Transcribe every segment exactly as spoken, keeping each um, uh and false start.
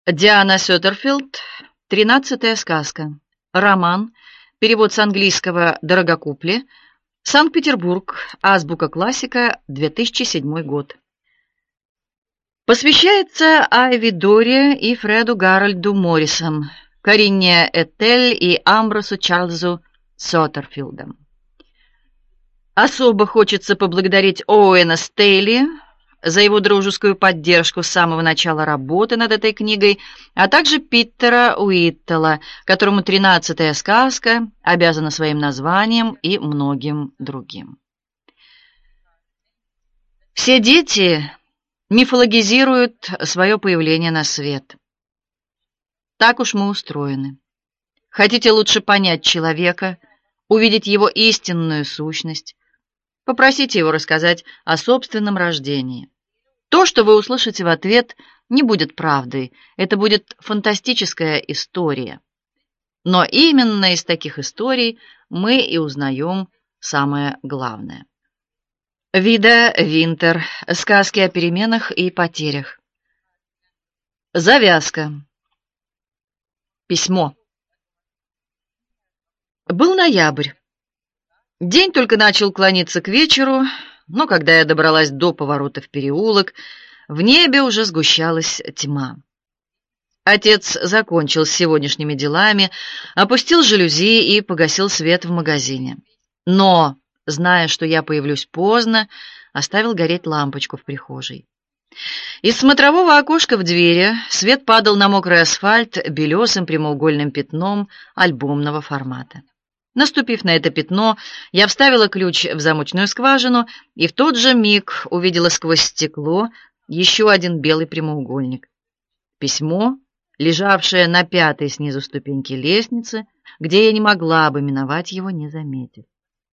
Диана Сёдерфилд. Тринадцатая сказка. Роман. Перевод с английского Дорогокупли. Санкт-Петербург. Азбука классика. две тысячи седьмой год. Посвящается Айви Доре и Фреду Гарольду Моррисам, Карине Этель и Амбросу Чарльзу Сёдерфилдам. Особо хочется поблагодарить Оуэна Стейли за его дружескую поддержку с самого начала работы над этой книгой, а также Питера Уиттела, которому тринадцатая сказка обязана своим названием и многим другим. Все дети мифологизируют свое появление на свет. Так уж мы устроены. Хотите лучше понять человека, увидеть его истинную сущность, попросите его рассказать о собственном рождении. То, что вы услышите в ответ, не будет правдой, это будет фантастическая история. Но именно из таких историй мы и узнаем самое главное. Вида Винтер. Сказки о переменах и потерях. Завязка. Письмо. Был ноябрь. День только начал клониться к вечеру, но когда я добралась до поворота в переулок, в небе уже сгущалась тьма. Отец закончил с сегодняшними делами, опустил жалюзи и погасил свет в магазине. Но, зная, что я появлюсь поздно, оставил гореть лампочку в прихожей. Из смотрового окошка в двери свет падал на мокрый асфальт белесым прямоугольным пятном альбомного формата. Наступив на это пятно, я вставила ключ в замочную скважину и в тот же миг увидела сквозь стекло еще один белый прямоугольник. Письмо, лежавшее на пятой снизу ступеньки лестницы, где я не могла бы миновать его, не заметив.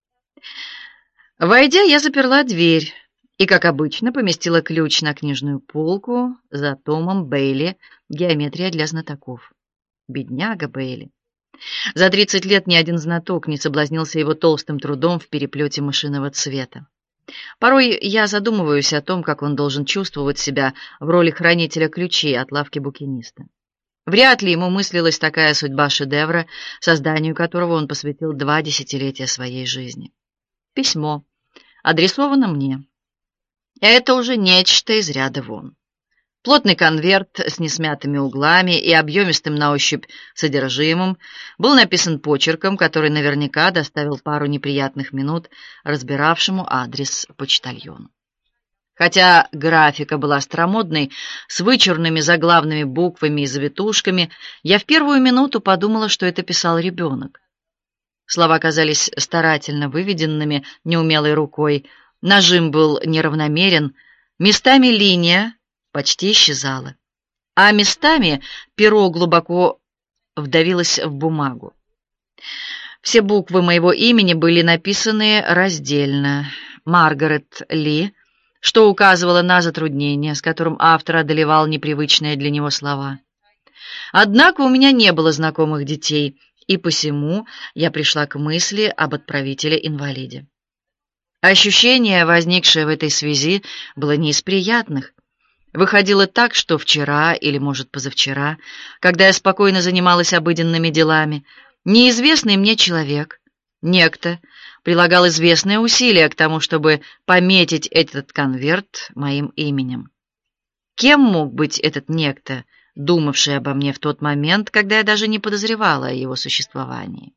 Войдя, я заперла дверь и, как обычно, поместила ключ на книжную полку за томом Бейли «Геометрия для знатоков». Бедняга Бейли. За тридцать лет ни один знаток не соблазнился его толстым трудом в переплете мышиного цвета. Порой я задумываюсь о том, как он должен чувствовать себя в роли хранителя ключей от лавки букиниста. Вряд ли ему мыслилась такая судьба шедевра, созданию которого он посвятил два десятилетия своей жизни. Письмо адресовано мне. Это уже нечто из ряда вон. Плотный конверт с несмятыми углами и объемистым на ощупь содержимым был написан почерком, который наверняка доставил пару неприятных минут разбиравшему адрес почтальону. Хотя графика была старомодной, с вычурными заглавными буквами и завитушками, я в первую минуту подумала, что это писал ребенок. Слова казались старательно выведенными неумелой рукой, нажим был неравномерен, местами линия почти исчезала, а местами перо глубоко вдавилось в бумагу. Все буквы моего имени были написаны раздельно. Маргарет Ли, что указывало на затруднение, с которым автор одолевал непривычные для него слова. Однако у меня не было знакомых детей, и посему я пришла к мысли об отправителе-инвалиде. Ощущение, возникшее в этой связи, было не из приятных. Выходило так, что вчера или, может, позавчера, когда я спокойно занималась обыденными делами, неизвестный мне человек, некто, прилагал известные усилия к тому, чтобы пометить этот конверт моим именем. Кем мог быть этот некто, думавший обо мне в тот момент, когда я даже не подозревала о его существовании?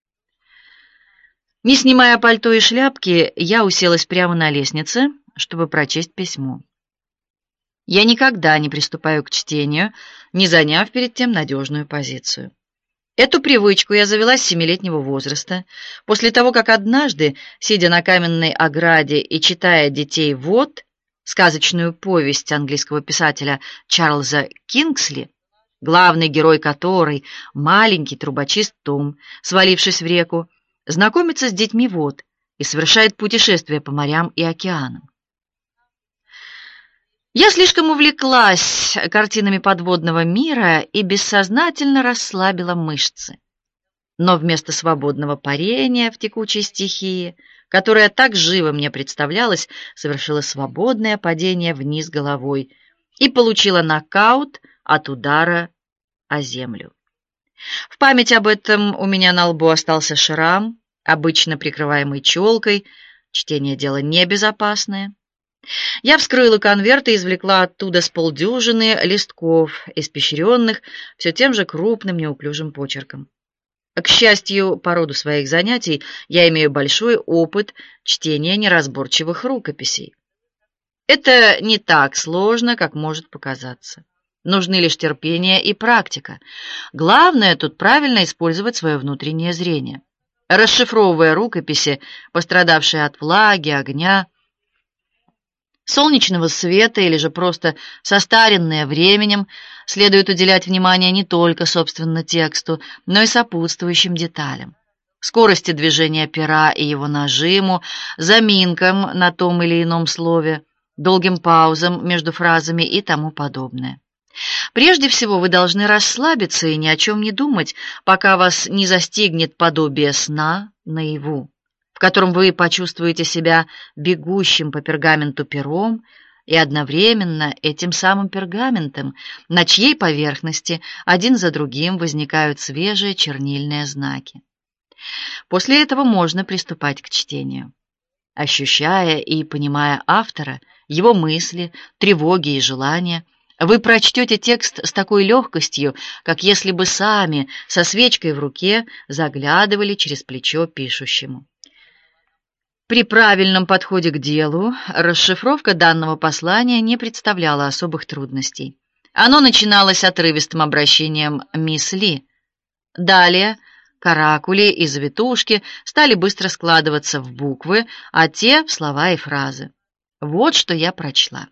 Не снимая пальто и шляпки, я уселась прямо на лестнице, чтобы прочесть письмо. Я никогда не приступаю к чтению, не заняв перед тем надежную позицию. Эту привычку я завела с семилетнего возраста, после того, как однажды, сидя на каменной ограде и читая «Детей вод», сказочную повесть английского писателя Чарльза Кингсли, главный герой которой, маленький трубочист Том, свалившись в реку, знакомится с детьми вод и совершает путешествие по морям и океанам. Я слишком увлеклась картинами подводного мира и бессознательно расслабила мышцы. Но вместо свободного парения в текучей стихии, которая так живо мне представлялась, совершила свободное падение вниз головой и получила нокаут от удара о землю. В память об этом у меня на лбу остался шрам, обычно прикрываемый челкой. Чтение — дело небезопасное. Я вскрыла конверт и извлекла оттуда с полдюжины листков, испещренных все тем же крупным неуклюжим почерком. К счастью, по роду своих занятий я имею большой опыт чтения неразборчивых рукописей. Это не так сложно, как может показаться. Нужны лишь терпение и практика. Главное тут правильно использовать свое внутреннее зрение. Расшифровывая рукописи, пострадавшие от влаги, огня, солнечного света или же просто состаренные временем, следует уделять внимание не только, собственно, тексту, но и сопутствующим деталям. Скорости движения пера и его нажиму, заминкам на том или ином слове, долгим паузам между фразами и тому подобное. Прежде всего, вы должны расслабиться и ни о чем не думать, пока вас не застигнет подобие сна наяву, в котором вы почувствуете себя бегущим по пергаменту пером и одновременно этим самым пергаментом, на чьей поверхности один за другим возникают свежие чернильные знаки. После этого можно приступать к чтению. Ощущая и понимая автора, его мысли, тревоги и желания, вы прочтете текст с такой легкостью, как если бы сами со свечкой в руке заглядывали через плечо пишущему. При правильном подходе к делу расшифровка данного послания не представляла особых трудностей. Оно начиналось отрывистым обращением «Мисс Ли». Далее каракули и завитушки стали быстро складываться в буквы, а те — в слова и фразы. Вот что я прочла.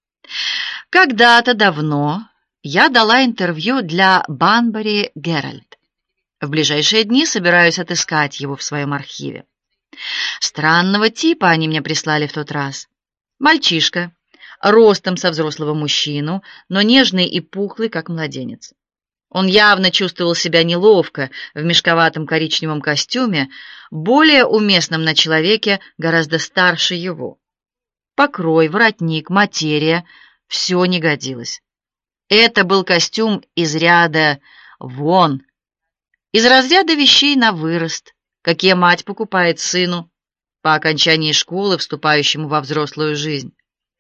Когда-то давно я дала интервью для Банбери Геральд. В ближайшие дни собираюсь отыскать его в своем архиве. Странного типа они мне прислали в тот раз. Мальчишка, ростом со взрослого мужчину, но нежный и пухлый, как младенец. Он явно чувствовал себя неловко в мешковатом коричневом костюме, более уместном на человеке гораздо старше его. Покрой, воротник, материя — все не годилось. Это был костюм из ряда вон, из разряда вещей на вырост, какие мать покупает сыну по окончании школы, вступающему во взрослую жизнь.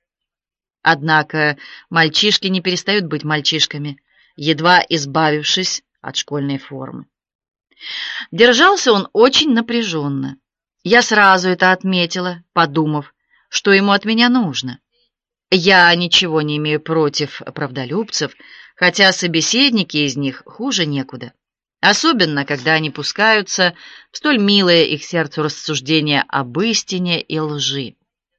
Однако мальчишки не перестают быть мальчишками, едва избавившись от школьной формы. Держался он очень напряженно. Я сразу это отметила, подумав, что ему от меня нужно. Я ничего не имею против правдолюбцев, хотя собеседники из них хуже некуда. Особенно, когда они пускаются в столь милое их сердцу рассуждения об истине и лжи.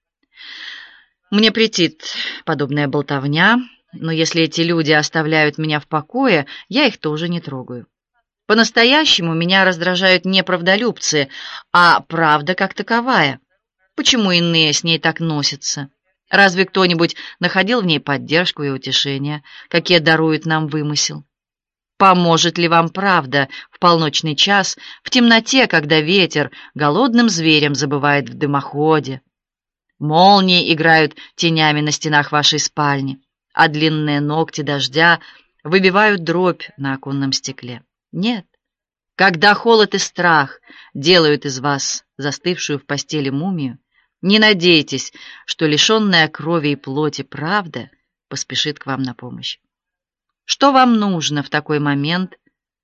Мне претит подобная болтовня, но если эти люди оставляют меня в покое, я их тоже не трогаю. По-настоящему меня раздражают не правдолюбцы, а правда как таковая. Почему иные с ней так носятся? Разве кто-нибудь находил в ней поддержку и утешение, какие дарует нам вымысел? Поможет ли вам правда в полночный час, в темноте, когда ветер голодным зверем забывает в дымоходе? Молнии играют тенями на стенах вашей спальни, а длинные ногти дождя выбивают дробь на оконном стекле. Нет. Когда холод и страх делают из вас застывшую в постели мумию, не надейтесь, что лишенная крови и плоти правда поспешит к вам на помощь. Что вам нужно в такой момент?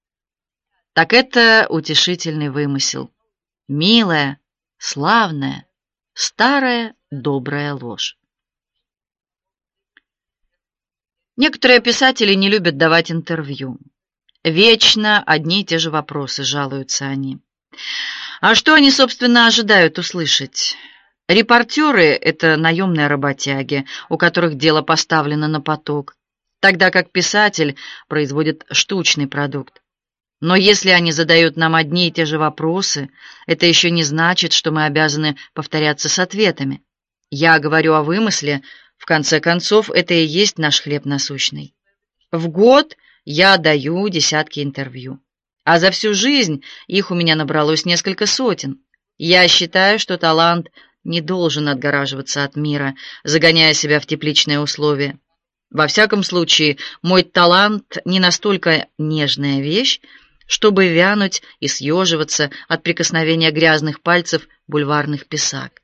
Так это утешительный вымысел. Милая, славная, старая, добрая ложь. Некоторые писатели не любят давать интервью. Вечно одни и те же вопросы, жалуются они. А что они, собственно, ожидают услышать? Репортеры — это наемные работяги, у которых дело поставлено на поток, тогда как писатель производит штучный продукт. Но если они задают нам одни и те же вопросы, это еще не значит, что мы обязаны повторяться с ответами. Я говорю о вымысле, в конце концов, это и есть наш хлеб насущный. В год я даю десятки интервью, а за всю жизнь их у меня набралось несколько сотен. Я считаю, что талант не должен отгораживаться от мира, загоняя себя в тепличные условия. Во всяком случае, мой талант не настолько нежная вещь, чтобы вянуть и съеживаться от прикосновения грязных пальцев бульварных писак.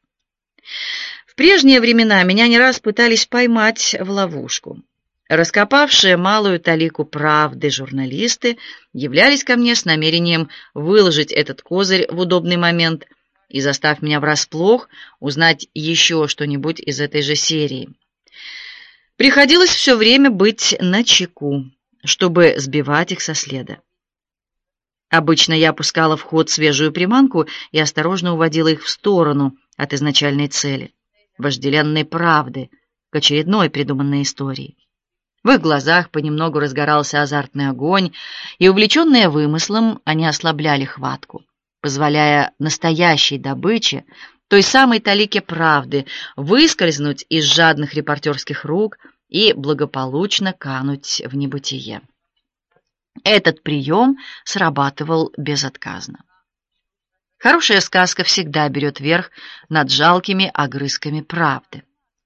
В прежние времена меня не раз пытались поймать в ловушку. Раскопавшие малую талику правды журналисты являлись ко мне с намерением выложить этот козырь в удобный момент и, застав меня врасплох, узнать еще что-нибудь из этой же серии. Приходилось все время быть начеку, чтобы сбивать их со следа. Обычно я пускала в ход свежую приманку и осторожно уводила их в сторону от изначальной цели, вожделенной правды, к очередной придуманной истории. В их глазах понемногу разгорался азартный огонь, и, увлеченные вымыслом, они ослабляли хватку, позволяя настоящей добыче, той самой талике правды, выскользнуть из жадных репортерских рук и благополучно кануть в небытие. Этот прием срабатывал безотказно. Хорошая сказка всегда берет верх над жалкими огрызками правды.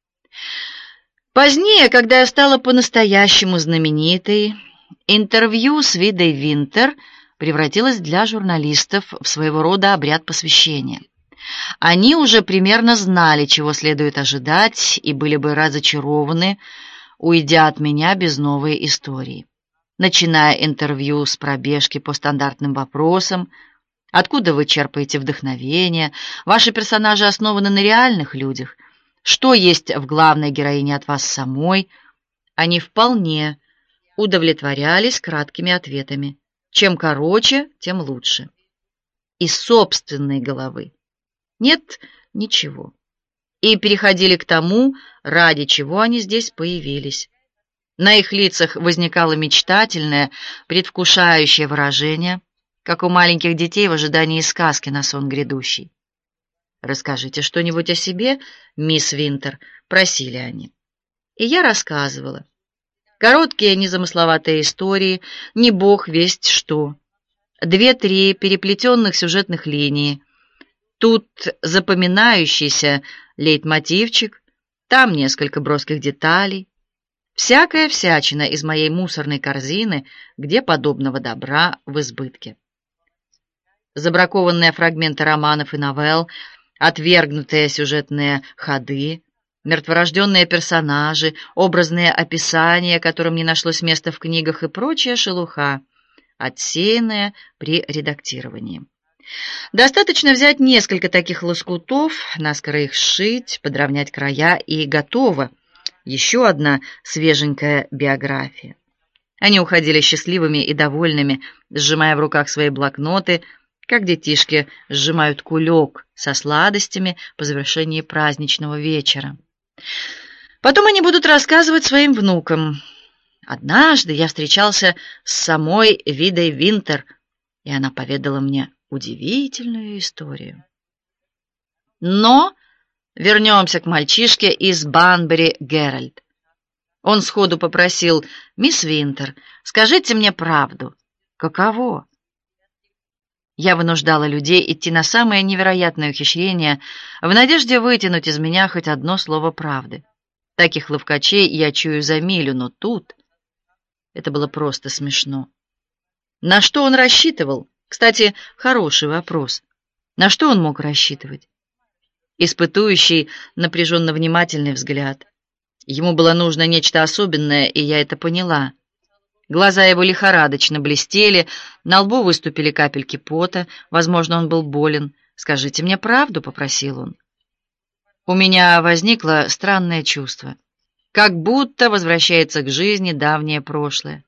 Позднее, когда я стала по-настоящему знаменитой, интервью с Видой Винтер превратилось для журналистов в своего рода обряд посвящения. Они уже примерно знали, чего следует ожидать, и были бы разочарованы, уйдя от меня без новой истории. Начиная интервью с пробежки по стандартным вопросам: откуда вы черпаете вдохновение, ваши персонажи основаны на реальных людях, что есть в главной героине от вас самой, они вполне удовлетворялись краткими ответами. Чем короче, тем лучше. Из собственной головы нет ничего. И переходили к тому, ради чего они здесь появились. На их лицах возникало мечтательное, предвкушающее выражение, как у маленьких детей в ожидании сказки на сон грядущий. «Расскажите что-нибудь о себе, мисс Винтер», — просили они. И я рассказывала. Короткие, незамысловатые истории, не бог весть что. Две-три переплетенных сюжетных линии. Тут запоминающийся лейтмотивчик, там несколько броских деталей. Всякая всячина из моей мусорной корзины, где подобного добра в избытке. Забракованные фрагменты романов и новелл, отвергнутые сюжетные ходы, мертворожденные персонажи, образные описания, которым не нашлось места в книгах, и прочая шелуха, отсеянная при редактировании. Достаточно взять несколько таких лоскутов, наскоро их сшить, подровнять края, и готово. Еще одна свеженькая биография. Они уходили счастливыми и довольными, сжимая в руках свои блокноты, как детишки сжимают кулек со сладостями по завершении праздничного вечера. Потом они будут рассказывать своим внукам. Однажды я встречался с самой Видой Винтер, и она поведала мне удивительную историю. Но вернемся к мальчишке из Банбери Геральд. Он сходу попросил: «Мисс Винтер, скажите мне правду. Каково?» Я вынуждала людей идти на самые невероятные ухищрения в надежде вытянуть из меня хоть одно слово правды. Таких ловкачей я чую за милю, но тут это было просто смешно. На что он рассчитывал? Кстати, хороший вопрос. На что он мог рассчитывать? Испытующий, напряженно внимательный взгляд. Ему было нужно нечто особенное, и я это поняла. Глаза его лихорадочно блестели, на лбу выступили капельки пота, возможно, он был болен. «Скажите мне правду», — попросил он. У меня возникло странное чувство, как будто возвращается к жизни давнее прошлое.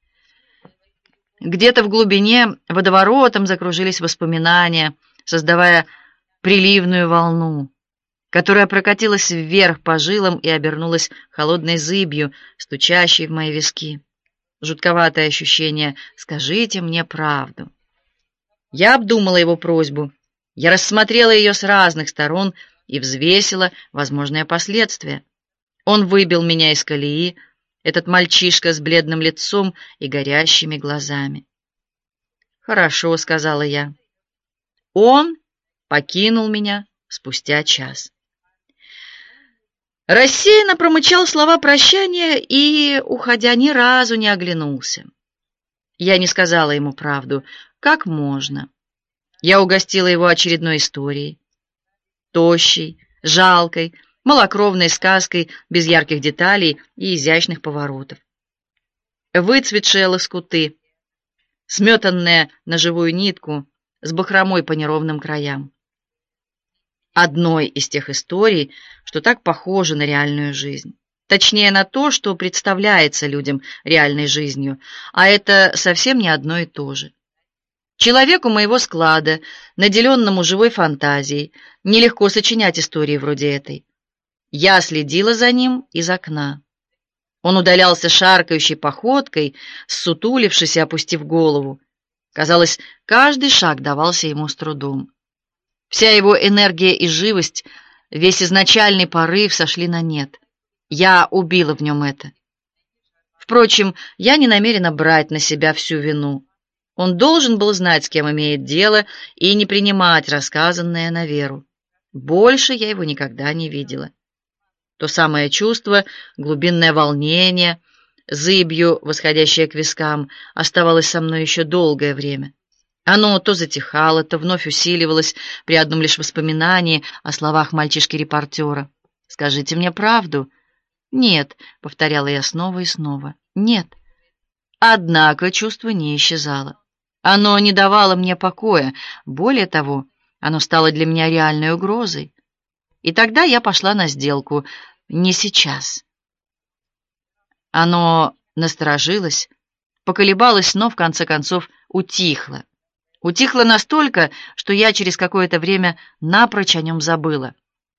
Где-то в глубине водоворотом закружились воспоминания, создавая приливную волну, которая прокатилась вверх по жилам и обернулась холодной зыбью, стучащей в мои виски. Жутковатое ощущение «скажите мне правду». Я обдумала его просьбу, я рассмотрела ее с разных сторон и взвесила возможные последствия. Он выбил меня из колеи, этот мальчишка с бледным лицом и горящими глазами. «Хорошо», — сказала я. Он покинул меня спустя час. Рассеянно промычал слова прощания и, уходя, ни разу не оглянулся. Я не сказала ему правду, как можно. Я угостила его очередной историей. Тощей, жалкой, малокровной сказкой без ярких деталей и изящных поворотов. Выцветшие лоскуты, сметанные на живую нитку с бахромой по неровным краям. Одной из тех историй, что так похожи на реальную жизнь. Точнее, на то, что представляется людям реальной жизнью, а это совсем не одно и то же. Человеку моего склада, наделенному живой фантазией, нелегко сочинять истории вроде этой. Я следила за ним из окна. Он удалялся шаркающей походкой, ссутулившись и опустив голову. Казалось, каждый шаг давался ему с трудом. Вся его энергия и живость, весь изначальный порыв сошли на нет. Я убила в нем это. Впрочем, я не намерена брать на себя всю вину. Он должен был знать, с кем имеет дело, и не принимать рассказанное на веру. Больше я его никогда не видела. То самое чувство, глубинное волнение, зыбью, восходящее к вискам, оставалось со мной еще долгое время. Оно то затихало, то вновь усиливалось при одном лишь воспоминании о словах мальчишки-репортера. «Скажите мне правду». «Нет», — повторяла я снова и снова, — «нет». Однако чувство не исчезало. Оно не давало мне покоя. Более того, оно стало для меня реальной угрозой. И тогда я пошла на сделку. Не сейчас. Оно насторожилось, поколебалось, но в конце концов утихло. Утихло настолько, что я через какое-то время напрочь о нем забыла.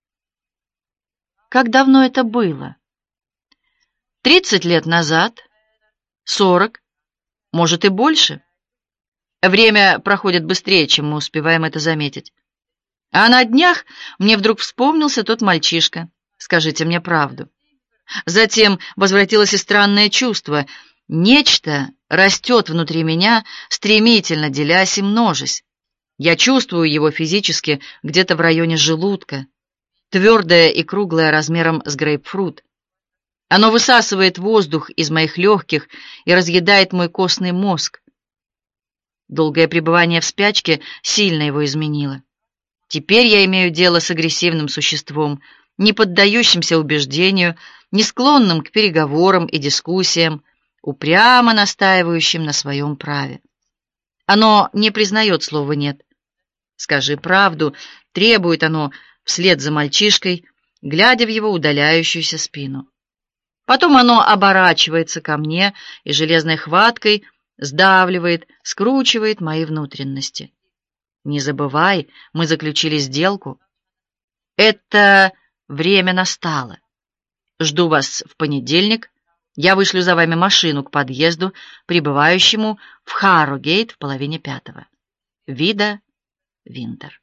Как давно это было? Тридцать лет назад? Сорок? Может и больше? Время проходит быстрее, чем мы успеваем это заметить. А на днях мне вдруг вспомнился тот мальчишка. Скажите мне правду. Затем возвратилось и странное чувство. Нечто растет внутри меня, стремительно делясь и множась. Я чувствую его физически где-то в районе желудка, твердое и круглое размером с грейпфрут. Оно высасывает воздух из моих легких и разъедает мой костный мозг. Долгое пребывание в спячке сильно его изменило. Теперь я имею дело с агрессивным существом, не поддающимся убеждению, не склонным к переговорам и дискуссиям, упрямо настаивающим на своем праве. Оно не признает слова «нет». «Скажи правду», требует оно вслед за мальчишкой, глядя в его удаляющуюся спину. Потом оно оборачивается ко мне и железной хваткой сдавливает, скручивает мои внутренности. Не забывай, мы заключили сделку. Это время настало. Жду вас в понедельник. Я вышлю за вами машину к подъезду, прибывающему в Харрогейт в половине пятого. Вида Винтер.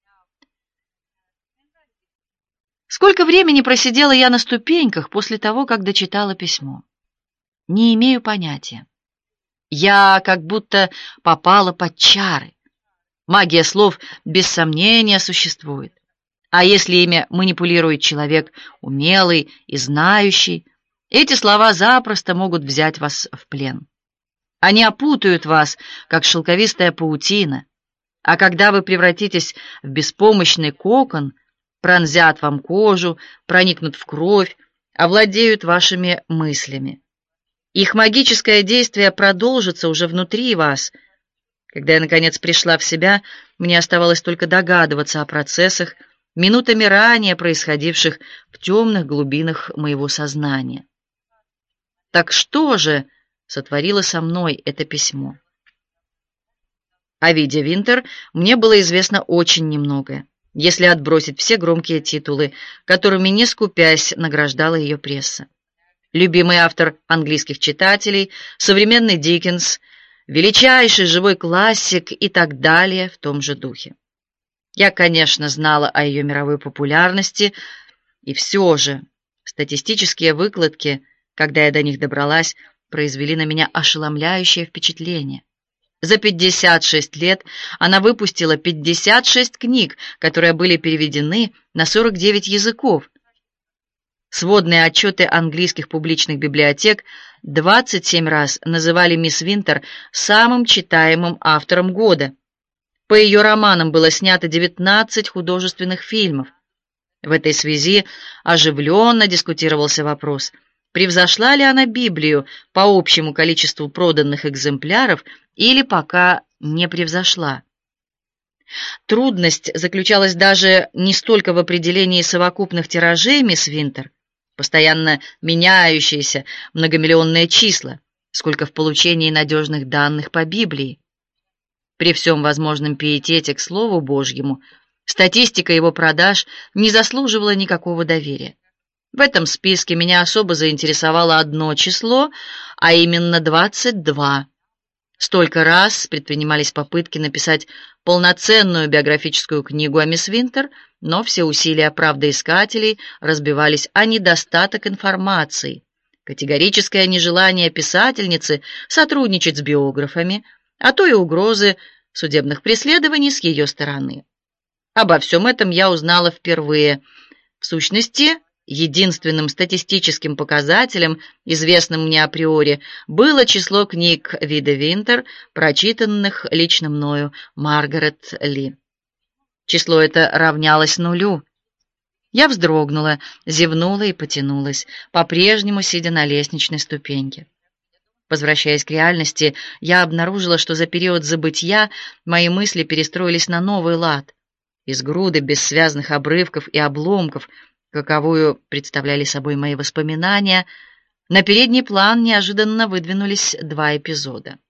Сколько времени просидела я на ступеньках после того, как дочитала письмо? Не имею понятия. Я как будто попала под чары. Магия слов без сомнения существует. А если ими манипулирует человек умелый и знающий, эти слова запросто могут взять вас в плен. Они опутают вас, как шелковистая паутина, а когда вы превратитесь в беспомощный кокон, пронзят вам кожу, проникнут в кровь, овладеют вашими мыслями. Их магическое действие продолжится уже внутри вас. Когда я, наконец, пришла в себя, мне оставалось только догадываться о процессах, минутами ранее происходивших в темных глубинах моего сознания. Так что же сотворило со мной это письмо? О Виде Винтер мне было известно очень немного, если отбросить все громкие титулы, которыми, не скупясь, награждала ее пресса. Любимый автор английских читателей, современный Диккенс, величайший живой классик и так далее в том же духе. Я, конечно, знала о ее мировой популярности, и все же статистические выкладки, когда я до них добралась, произвели на меня ошеломляющее впечатление. За пятьдесят шесть лет она выпустила пятьдесят шесть книг, которые были переведены на сорок девять языков. Сводные отчеты английских публичных библиотек двадцать семь раз называли мисс Винтер самым читаемым автором года. По ее романам было снято девятнадцать художественных фильмов. В этой связи оживленно дискутировался вопрос, превзошла ли она Библию по общему количеству проданных экземпляров или пока не превзошла. Трудность заключалась даже не столько в определении совокупных тиражей мисс Винтер, постоянно меняющиеся многомиллионные числа, сколько в получении надежных данных по Библии. При всем возможном пиетете к Слову Божьему, статистика его продаж не заслуживала никакого доверия. В этом списке меня особо заинтересовало одно число, а именно двадцать два. Столько раз предпринимались попытки написать полноценную биографическую книгу о мисс Винтер, но все усилия правдоискателей разбивались о недостаток информации, категорическое нежелание писательницы сотрудничать с биографами, а то и угрозы судебных преследований с ее стороны. Обо всем этом я узнала впервые. В сущности, единственным статистическим показателем, известным мне априори, было число книг Виды Винтер, прочитанных лично мною Маргарет Ли. Число это равнялось нулю. Я вздрогнула, зевнула и потянулась, по-прежнему сидя на лестничной ступеньке. Возвращаясь к реальности, я обнаружила, что за период забытья мои мысли перестроились на новый лад. Из груды бессвязных обрывков и обломков, каковую представляли собой мои воспоминания, на передний план неожиданно выдвинулись два эпизода.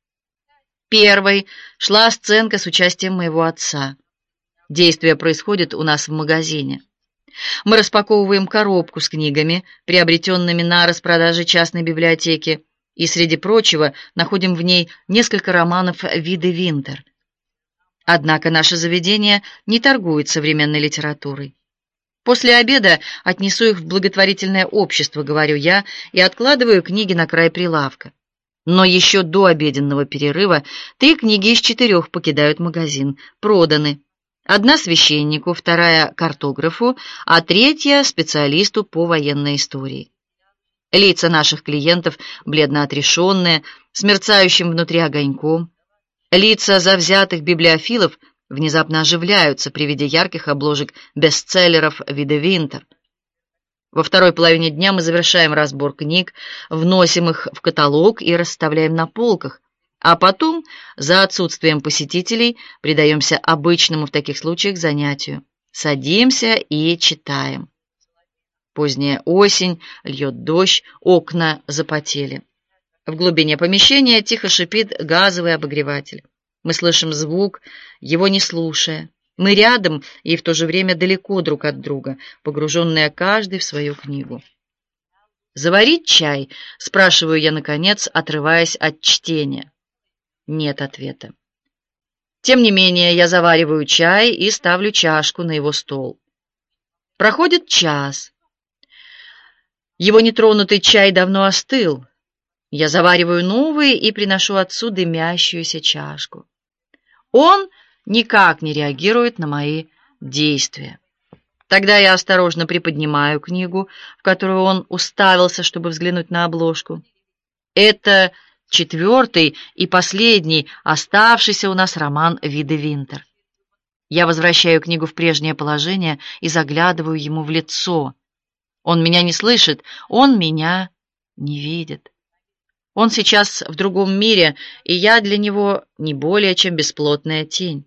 Первой шла сценка с участием моего отца. Действие происходит у нас в магазине. Мы распаковываем коробку с книгами, приобретенными на распродаже частной библиотеки, и, среди прочего, находим в ней несколько романов Виды Винтер. Однако наше заведение не торгует современной литературой. После обеда отнесу их в благотворительное общество, говорю я, и откладываю книги на край прилавка. Но еще до обеденного перерыва три книги из четырех покидают магазин, проданы. Одна священнику, вторая картографу, а третья специалисту по военной истории. Лица наших клиентов бледно-отрешенные, с мерцающим внутри огоньком. Лица завзятых библиофилов внезапно оживляются при виде ярких обложек бестселлеров Виды Винтер. Во второй половине дня мы завершаем разбор книг, вносим их в каталог и расставляем на полках, а потом, за отсутствием посетителей, предаемся обычному в таких случаях занятию. Садимся и читаем. Поздняя осень, льет дождь, окна запотели. В глубине помещения тихо шипит газовый обогреватель. Мы слышим звук, его не слушая. Мы рядом и в то же время далеко друг от друга, погруженные каждый в свою книгу. «Заварить чай?» — спрашиваю я, наконец, отрываясь от чтения. Нет ответа. Тем не менее, я завариваю чай и ставлю чашку на его стол. Проходит час. Его нетронутый чай давно остыл. Я завариваю новый и приношу отцу дымящуюся чашку. Он никак не реагирует на мои действия. Тогда я осторожно приподнимаю книгу, в которую он уставился, чтобы взглянуть на обложку. Это четвертый и последний оставшийся у нас роман Виды Винтер. Я возвращаю книгу в прежнее положение и заглядываю ему в лицо. Он меня не слышит, он меня не видит. Он сейчас в другом мире, и я для него не более чем бесплотная тень.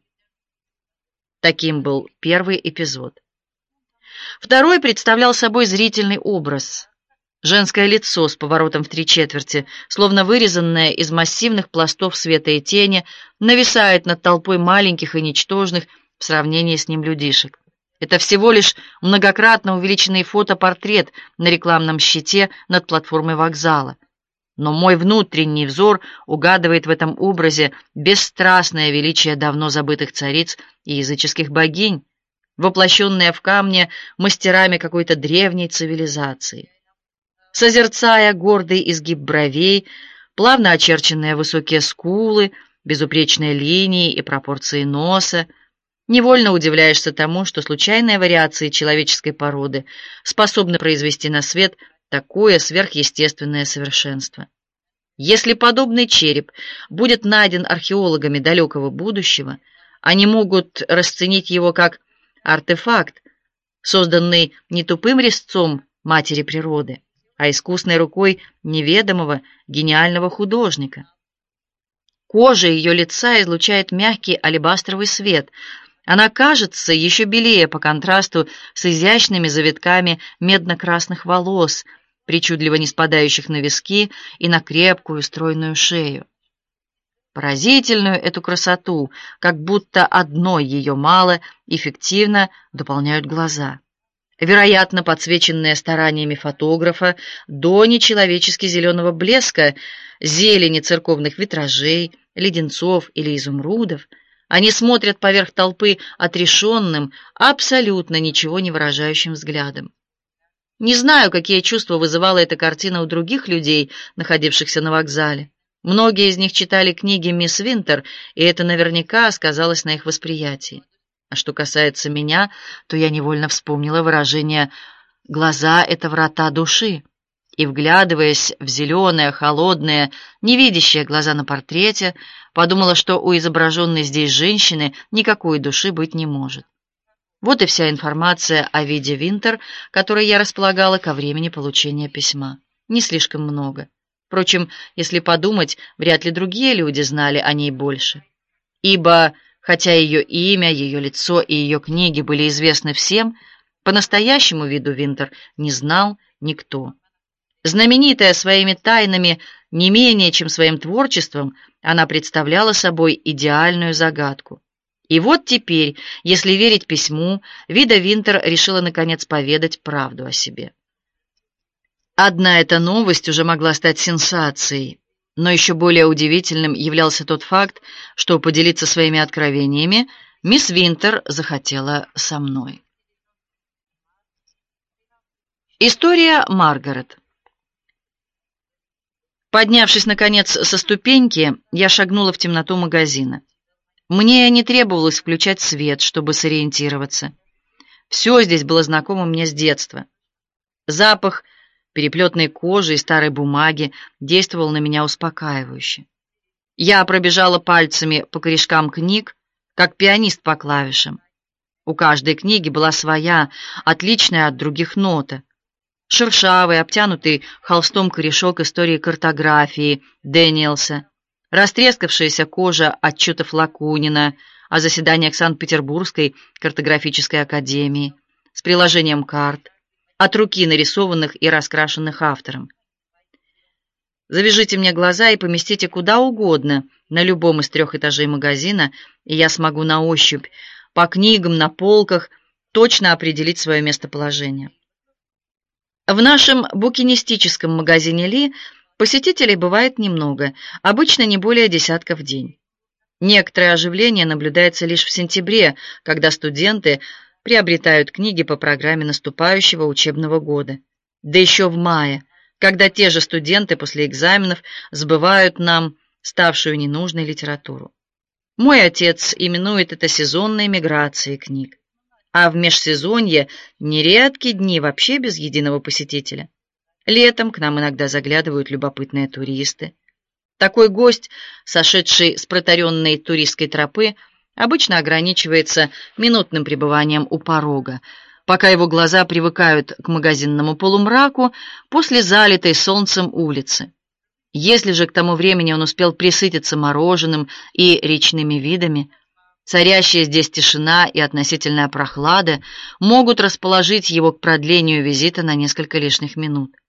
Таким был первый эпизод. Второй представлял собой зрительный образ. Женское лицо с поворотом в три четверти, словно вырезанное из массивных пластов света и тени, нависает над толпой маленьких и ничтожных в сравнении с ним людишек. Это всего лишь многократно увеличенный фотопортрет на рекламном щите над платформой вокзала. Но мой внутренний взор угадывает в этом образе бесстрастное величие давно забытых цариц и языческих богинь, воплощенное в камне мастерами какой-то древней цивилизации. Созерцая гордый изгиб бровей, плавно очерченные высокие скулы, безупречные линии и пропорции носа, Невольно удивляешься тому, что случайные вариации человеческой породы способны произвести на свет такое сверхъестественное совершенство. Если подобный череп будет найден археологами далекого будущего, они могут расценить его как артефакт, созданный не тупым резцом матери природы, а искусной рукой неведомого гениального художника. Кожа ее лица излучает мягкий алебастровый свет. Она кажется еще белее по контрасту с изящными завитками медно-красных волос, причудливо не спадающих на виски и на крепкую стройную шею. Поразительную эту красоту, как будто одной ее мало, эффективно дополняют глаза, вероятно, подсвеченные стараниями фотографа до нечеловечески зеленого блеска, зелени церковных витражей, леденцов или изумрудов. Они смотрят поверх толпы отрешенным, абсолютно ничего не выражающим взглядом. Не знаю, какие чувства вызывала эта картина у других людей, находившихся на вокзале. Многие из них читали книги мисс Винтер, и это наверняка сказалось на их восприятии. А что касается меня, то я невольно вспомнила выражение «глаза — это врата души», и, вглядываясь в зеленые, холодные, невидящие глаза на портрете, подумала, что у изображенной здесь женщины никакой души быть не может. Вот и вся информация о виде Винтер, которой я располагала ко времени получения письма. Не слишком много. Впрочем, если подумать, вряд ли другие люди знали о ней больше. Ибо, хотя ее имя, ее лицо и ее книги были известны всем, по-настоящему виду Винтер не знал никто. Знаменитая своими тайнами не менее, чем своим творчеством, она представляла собой идеальную загадку. И вот теперь, если верить письму, Вида Винтер решила наконец поведать правду о себе. Одна эта новость уже могла стать сенсацией, но еще более удивительным являлся тот факт, что поделиться своими откровениями мисс Винтер захотела со мной. История Маргарет. Поднявшись, наконец, со ступеньки, я шагнула в темноту магазина. Мне не требовалось включать свет, чтобы сориентироваться. Все здесь было знакомо мне с детства. Запах переплетной кожи и старой бумаги действовал на меня успокаивающе. Я пробежала пальцами по корешкам книг, как пианист по клавишам. У каждой книги была своя, отличная от других нота. Шершавый, обтянутый холстом корешок истории картографии Дэниелса, растрескавшаяся кожа отчетов Лакунина о заседаниях Санкт-Петербургской картографической академии с приложением карт, от руки нарисованных и раскрашенных автором. Завяжите мне глаза и поместите куда угодно на любом из трех этажей магазина, и я смогу на ощупь, по книгам на полках, точно определить свое местоположение. В нашем букинистическом магазине Ли посетителей бывает немного, обычно не более десятка в день. Некоторое оживление наблюдается лишь в сентябре, когда студенты приобретают книги по программе наступающего учебного года. Да еще в мае, когда те же студенты после экзаменов сбывают нам ставшую ненужной литературу. Мой отец именует это сезонной миграцией книг. А в межсезонье нередки дни вообще без единого посетителя. Летом к нам иногда заглядывают любопытные туристы. Такой гость, сошедший с протаренной туристской тропы, обычно ограничивается минутным пребыванием у порога, пока его глаза привыкают к магазинному полумраку после залитой солнцем улицы. Если же к тому времени он успел присытиться мороженым и речными видами, царящая здесь тишина и относительная прохлада могут расположить его к продлению визита на несколько лишних минут.